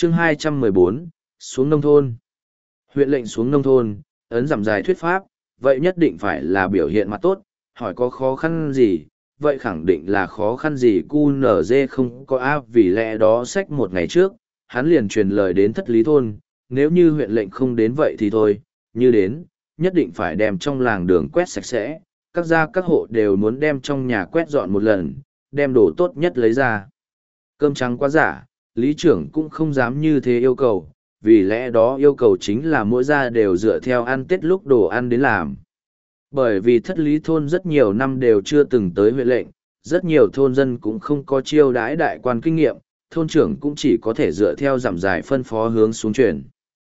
Chương 214, xuống nông thôn. Huyện lệnh xuống nông thôn, ấn giảm dài thuyết pháp, vậy nhất định phải là biểu hiện mặt tốt, hỏi có khó khăn gì, vậy khẳng định là khó khăn gì QNZ không có áp, vì lẽ đó sách một ngày trước, hắn liền truyền lời đến thất lý thôn, nếu như huyện lệnh không đến vậy thì thôi, như đến, nhất định phải đem trong làng đường quét sạch sẽ, các gia các hộ đều muốn đem trong nhà quét dọn một lần, đem đồ tốt nhất lấy ra. Cơm trắng quá giả, lý trưởng cũng không dám như thế yêu cầu, vì lẽ đó yêu cầu chính là mỗi gia đều dựa theo ăn Tết lúc đồ ăn đến làm. Bởi vì thất lý thôn rất nhiều năm đều chưa từng tới huyện lệnh, rất nhiều thôn dân cũng không có chiêu đãi đại quan kinh nghiệm, thôn trưởng cũng chỉ có thể dựa theo giảm dài phân phó hướng xuống truyền.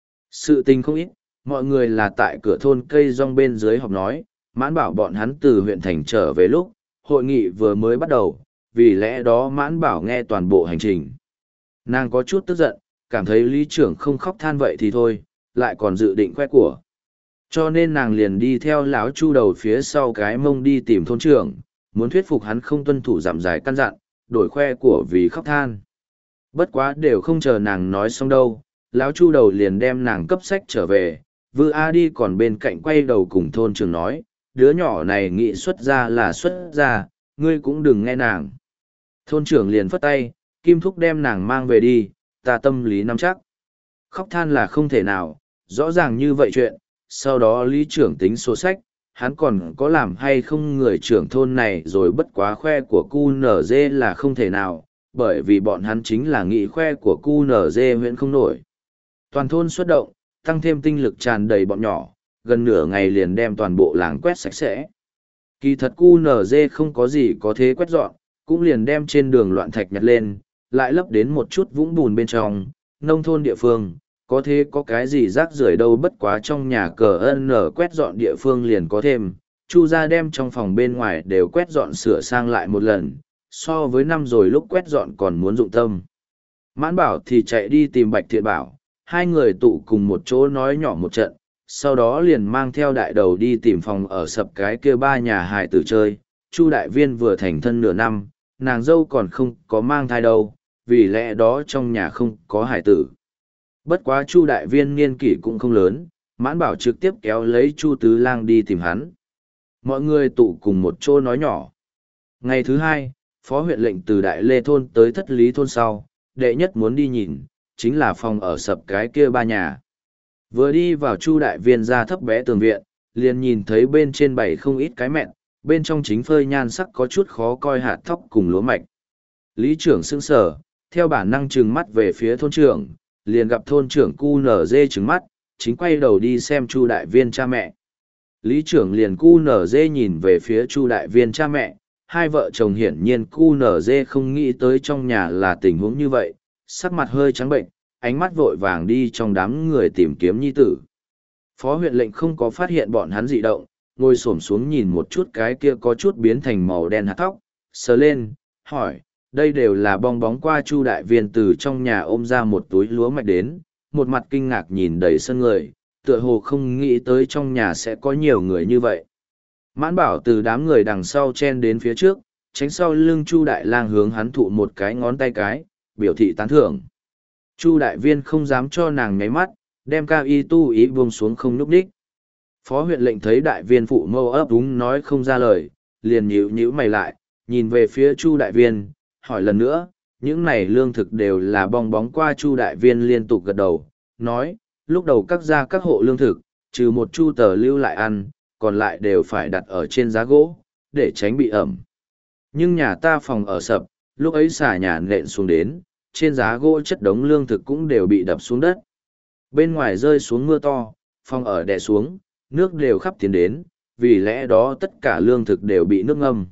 Sự tình không ít, mọi người là tại cửa thôn cây rong bên dưới họp nói, Mãn Bảo bọn hắn từ huyện thành trở về lúc, hội nghị vừa mới bắt đầu, vì lẽ đó Mãn Bảo nghe toàn bộ hành trình. Nàng có chút tức giận, cảm thấy lý trưởng không khóc than vậy thì thôi, lại còn dự định khoe của. Cho nên nàng liền đi theo lão Chu đầu phía sau cái mông đi tìm thôn trưởng, muốn thuyết phục hắn không tuân thủ giảm dài căn dặn, đổi khoe của vì khóc than. Bất quá đều không chờ nàng nói xong đâu, lão Chu đầu liền đem nàng cấp sách trở về, Vư A đi còn bên cạnh quay đầu cùng thôn trưởng nói, đứa nhỏ này nghĩ xuất ra là xuất ra, ngươi cũng đừng nghe nàng. Thôn trưởng liền phất tay, Kim Thúc đem nàng mang về đi, ta tâm lý nắm chắc. Khóc than là không thể nào, rõ ràng như vậy chuyện, sau đó lý trưởng tính số sách, hắn còn có làm hay không người trưởng thôn này rồi bất quá khoe của QNZ là không thể nào, bởi vì bọn hắn chính là nghị khoe của QNZ huyện không nổi. Toàn thôn xuất động, tăng thêm tinh lực tràn đầy bọn nhỏ, gần nửa ngày liền đem toàn bộ làng quét sạch sẽ. Kỳ thật QNZ không có gì có thế quét dọn, cũng liền đem trên đường loạn thạch nhặt lên, lại lấp đến một chút vũng bùn bên trong, nông thôn địa phương, có thế có cái gì rác rưởi đâu, bất quá trong nhà cờ ân nở quét dọn địa phương liền có thêm, Chu gia đem trong phòng bên ngoài đều quét dọn sửa sang lại một lần, so với năm rồi lúc quét dọn còn muốn dụng tâm. Mãn Bảo thì chạy đi tìm Bạch Thiện Bảo, hai người tụ cùng một chỗ nói nhỏ một trận, sau đó liền mang theo đại đầu đi tìm phòng ở sập cái kia ba nhà hài tử chơi. Chu đại viên vừa thành thân nửa năm, nàng dâu còn không có mang thai đâu, vì lẽ đó trong nhà không có hài tử. Bất quá Chu đại viên niên kỷ cũng không lớn, Mãn Bảo trực tiếp kéo lấy Chu tứ lang đi tìm hắn. Mọi người tụ cùng một chỗ nói nhỏ. Ngày thứ hai, phó huyện lệnh từ Đại Lê thôn tới Thất Lý thôn sau, đệ nhất muốn đi nhìn, chính là phòng ở sập cái kia ba nhà. Vừa đi vào Chu đại viên ra thấp bé tường viện, liền nhìn thấy bên trên bày không ít cái mẹn, bên trong chính phơi nhan sắc có chút khó coi hạt thóc cùng lúa mạch. Lý trưởng sững sờ, theo bản năng trừng mắt về phía thôn trưởng, liền gặp thôn trưởng QNZ trừng mắt, chính quay đầu đi xem Chu đại viên cha mẹ. Lý trưởng liền QNZ nhìn về phía Chu đại viên cha mẹ, hai vợ chồng hiển nhiên QNZ không nghĩ tới trong nhà là tình huống như vậy, sắc mặt hơi trắng bệnh, ánh mắt vội vàng đi trong đám người tìm kiếm nhi tử. Phó huyện lệnh không có phát hiện bọn hắn dị động, ngồi xổm xuống nhìn một chút cái kia có chút biến thành màu đen hạt tóc, sờ lên, hỏi, đây đều là bong bóng qua. Chu đại viên từ trong nhà ôm ra một túi lúa mạch đến, một mặt kinh ngạc nhìn đầy sân người, tựa hồ không nghĩ tới trong nhà sẽ có nhiều người như vậy. Mãn Bảo từ đám người đằng sau chen đến phía trước, tránh sau lưng Chu đại lang hướng hắn thụ một cái ngón tay cái, biểu thị tán thưởng. Chu đại viên không dám cho nàng nháy mắt, đem cao y tu ý buông xuống không núp đích. Phó huyện lệnh thấy đại viên phụ mâu ấp úng nói không ra lời, liền nhíu nhíu mày lại, nhìn về phía Chu đại viên, hỏi lần nữa, những này lương thực đều là bong bóng qua. Chu đại viên liên tục gật đầu, nói, lúc đầu các gia các hộ lương thực, trừ một chu tờ lưu lại ăn, còn lại đều phải đặt ở trên giá gỗ, để tránh bị ẩm. Nhưng nhà ta phòng ở sập, lúc ấy xà nhà nện xuống đến, trên giá gỗ chất đống lương thực cũng đều bị đập xuống đất. Bên ngoài rơi xuống mưa to, phòng ở đè xuống, nước đều khắp tiến đến, vì lẽ đó tất cả lương thực đều bị nước ngâm.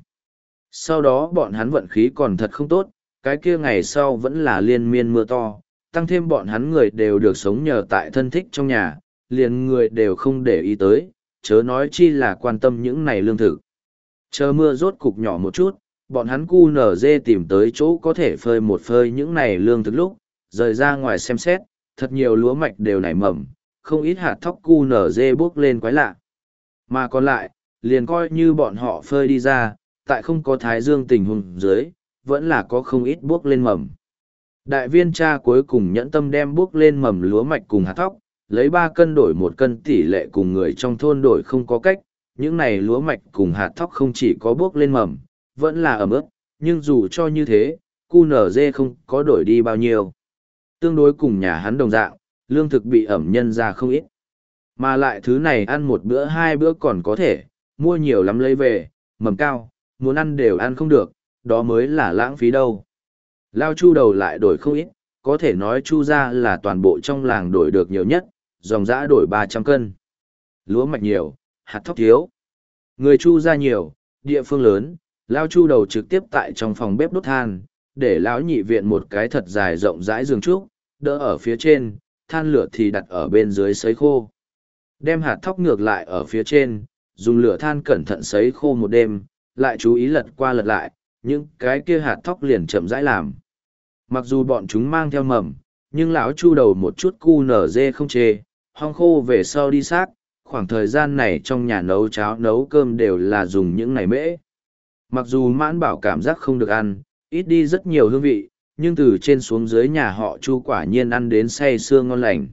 Sau đó bọn hắn vận khí còn thật không tốt, cái kia ngày sau vẫn là liên miên mưa to, tăng thêm bọn hắn người đều được sống nhờ tại thân thích trong nhà, liền người đều không để ý tới, chớ nói chi là quan tâm những này lương thực. Chờ mưa rốt cục nhỏ một chút, bọn hắn QNZ tìm tới chỗ có thể phơi một phơi những này lương thực lúc, rời ra ngoài xem xét, thật nhiều lúa mạch đều nảy mầm, không ít hạt thóc QNZ bước lên quái lạ. Mà còn lại, liền coi như bọn họ phơi đi ra, tại không có thái dương tình huống dưới, vẫn là có không ít bước lên mầm. Đại viên cha cuối cùng nhẫn tâm đem buốc lên mầm lúa mạch cùng hạt thóc, lấy 3 cân đổi 1 cân tỷ lệ cùng người trong thôn đổi không có cách, những này lúa mạch cùng hạt thóc không chỉ có buốc lên mầm, vẫn là ẩm ướt, nhưng dù cho như thế, QNZ không có đổi đi bao nhiêu. Tương đối cùng nhà hắn đồng dạng, lương thực bị ẩm nhân ra không ít. Mà lại thứ này ăn 1 bữa 2 bữa còn có thể, mua nhiều lắm lấy về, mầm cao, muốn ăn đều ăn không được, đó mới là lãng phí đâu. Lao Chu đầu lại đổi không ít, có thể nói Chu ra là toàn bộ trong làng đổi được nhiều nhất, dòng dã đổi 300 cân. Lúa mạch nhiều, hạt thóc thiếu. Người Chu ra nhiều, địa phương lớn, Lao Chu đầu trực tiếp tại trong phòng bếp đốt than, để lão nhị viện một cái thật dài rộng rãi giường trúc, đỡ ở phía trên, than lửa thì đặt ở bên dưới sấy khô. Đem hạt thóc ngược lại ở phía trên, dùng lửa than cẩn thận sấy khô một đêm, lại chú ý lật qua lật lại, những cái kia hạt thóc liền chậm rãi làm. Mặc dù bọn chúng mang theo mầm, nhưng lão Chu đầu một chút cu nở dê không chê, hong khô về sau đi xác, khoảng thời gian này trong nhà nấu cháo nấu cơm đều là dùng những này mễ. Mặc dù mãn bảo cảm giác không được ăn, ít đi rất nhiều hương vị, nhưng từ trên xuống dưới nhà họ Chu quả nhiên ăn đến say sưa ngon lành.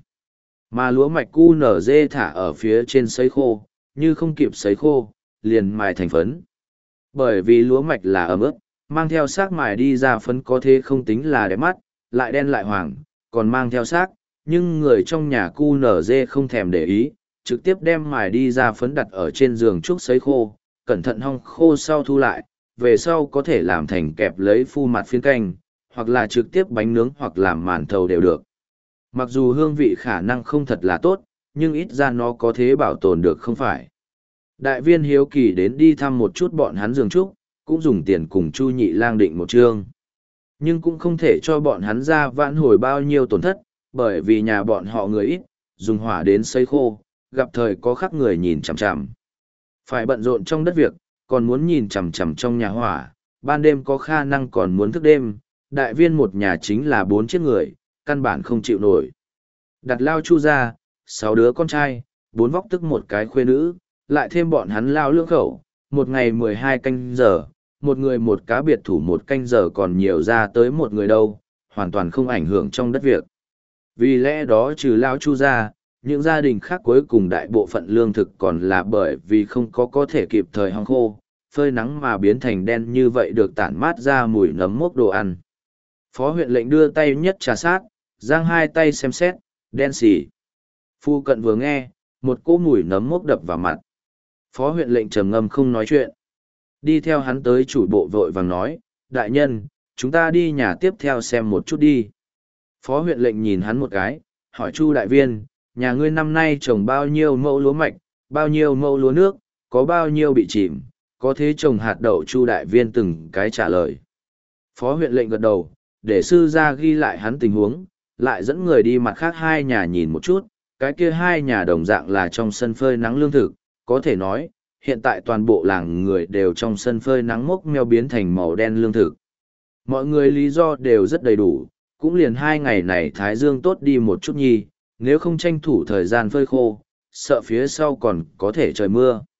Mà lúa mạch cu nở dê thả ở phía trên sấy khô, như không kịp sấy khô, liền mài thành phấn. Bởi vì lúa mạch là ẩm ướt, mang theo xác mài đi ra phấn có thế không tính là đẹp mắt, lại đen lại hoàng, còn mang theo xác, nhưng người trong nhà cu nở dê không thèm để ý, trực tiếp đem mài đi ra phấn đặt ở trên giường trúc sấy khô, cẩn thận hong khô sau thu lại, về sau có thể làm thành kẹp lấy phu mặt phiên canh, hoặc là trực tiếp bánh nướng hoặc làm màn thầu đều được. Mặc dù hương vị khả năng không thật là tốt, nhưng ít ra nó có thế bảo tồn được không phải. Đại viên hiếu kỳ đến đi thăm một chút bọn hắn giường trúc, cũng dùng tiền cùng Chu Nhị Lang định một chương. Nhưng cũng không thể cho bọn hắn ra vãn hồi bao nhiêu tổn thất, bởi vì nhà bọn họ người ít, dùng hỏa đến sấy khô, gặp thời có khắc người nhìn chằm chằm. Phải bận rộn trong đất việc, còn muốn nhìn chằm chằm trong nhà hỏa, ban đêm có khả năng còn muốn thức đêm, đại viên một nhà chính là 4 chiếc người, căn bản không chịu nổi. Đặt Lao Chu ra, 6 đứa con trai, 4 vóc tức một cái khuê nữ, lại thêm bọn hắn Lao lưỡng khẩu, một ngày 12 canh giờ, một người một cá biệt thủ 1 canh giờ còn nhiều ra tới một người đâu, hoàn toàn không ảnh hưởng trong đất việc. Vì lẽ đó trừ Lao Chu ra, những gia đình khác cuối cùng đại bộ phận lương thực còn là bởi vì không có thể kịp thời hong khô, phơi nắng mà biến thành đen như vậy được tản mát ra mùi nấm mốc đồ ăn. Phó huyện lệnh đưa tay nhất trà sát, giang 2 tay xem xét, đen xỉ. Phu cận vừa nghe, một cỗ mùi nấm mốc đập vào mặt. Phó huyện lệnh trầm ngâm không nói chuyện. Đi theo hắn tới chủ bộ vội vàng nói, đại nhân, chúng ta đi nhà tiếp theo xem một chút đi. Phó huyện lệnh nhìn hắn một cái, hỏi Chu đại viên, nhà ngươi năm nay trồng bao nhiêu mẫu lúa mạch, bao nhiêu mẫu lúa nước, có bao nhiêu bị chìm, có thế trồng hạt đậu. Chu đại viên từng cái trả lời. Phó huyện lệnh gật đầu, để sư ra ghi lại hắn tình huống, lại dẫn người đi mặt khác 2 nhà nhìn một chút, cái kia 2 nhà đồng dạng là trong sân phơi nắng lương thực, có thể nói, hiện tại toàn bộ làng người đều trong sân phơi nắng mốc meo biến thành màu đen lương thực. Mọi người lý do đều rất đầy đủ, cũng liền 2 ngày này thái dương tốt đi một chút nhi, nếu không tranh thủ thời gian phơi khô, sợ phía sau còn có thể trời mưa.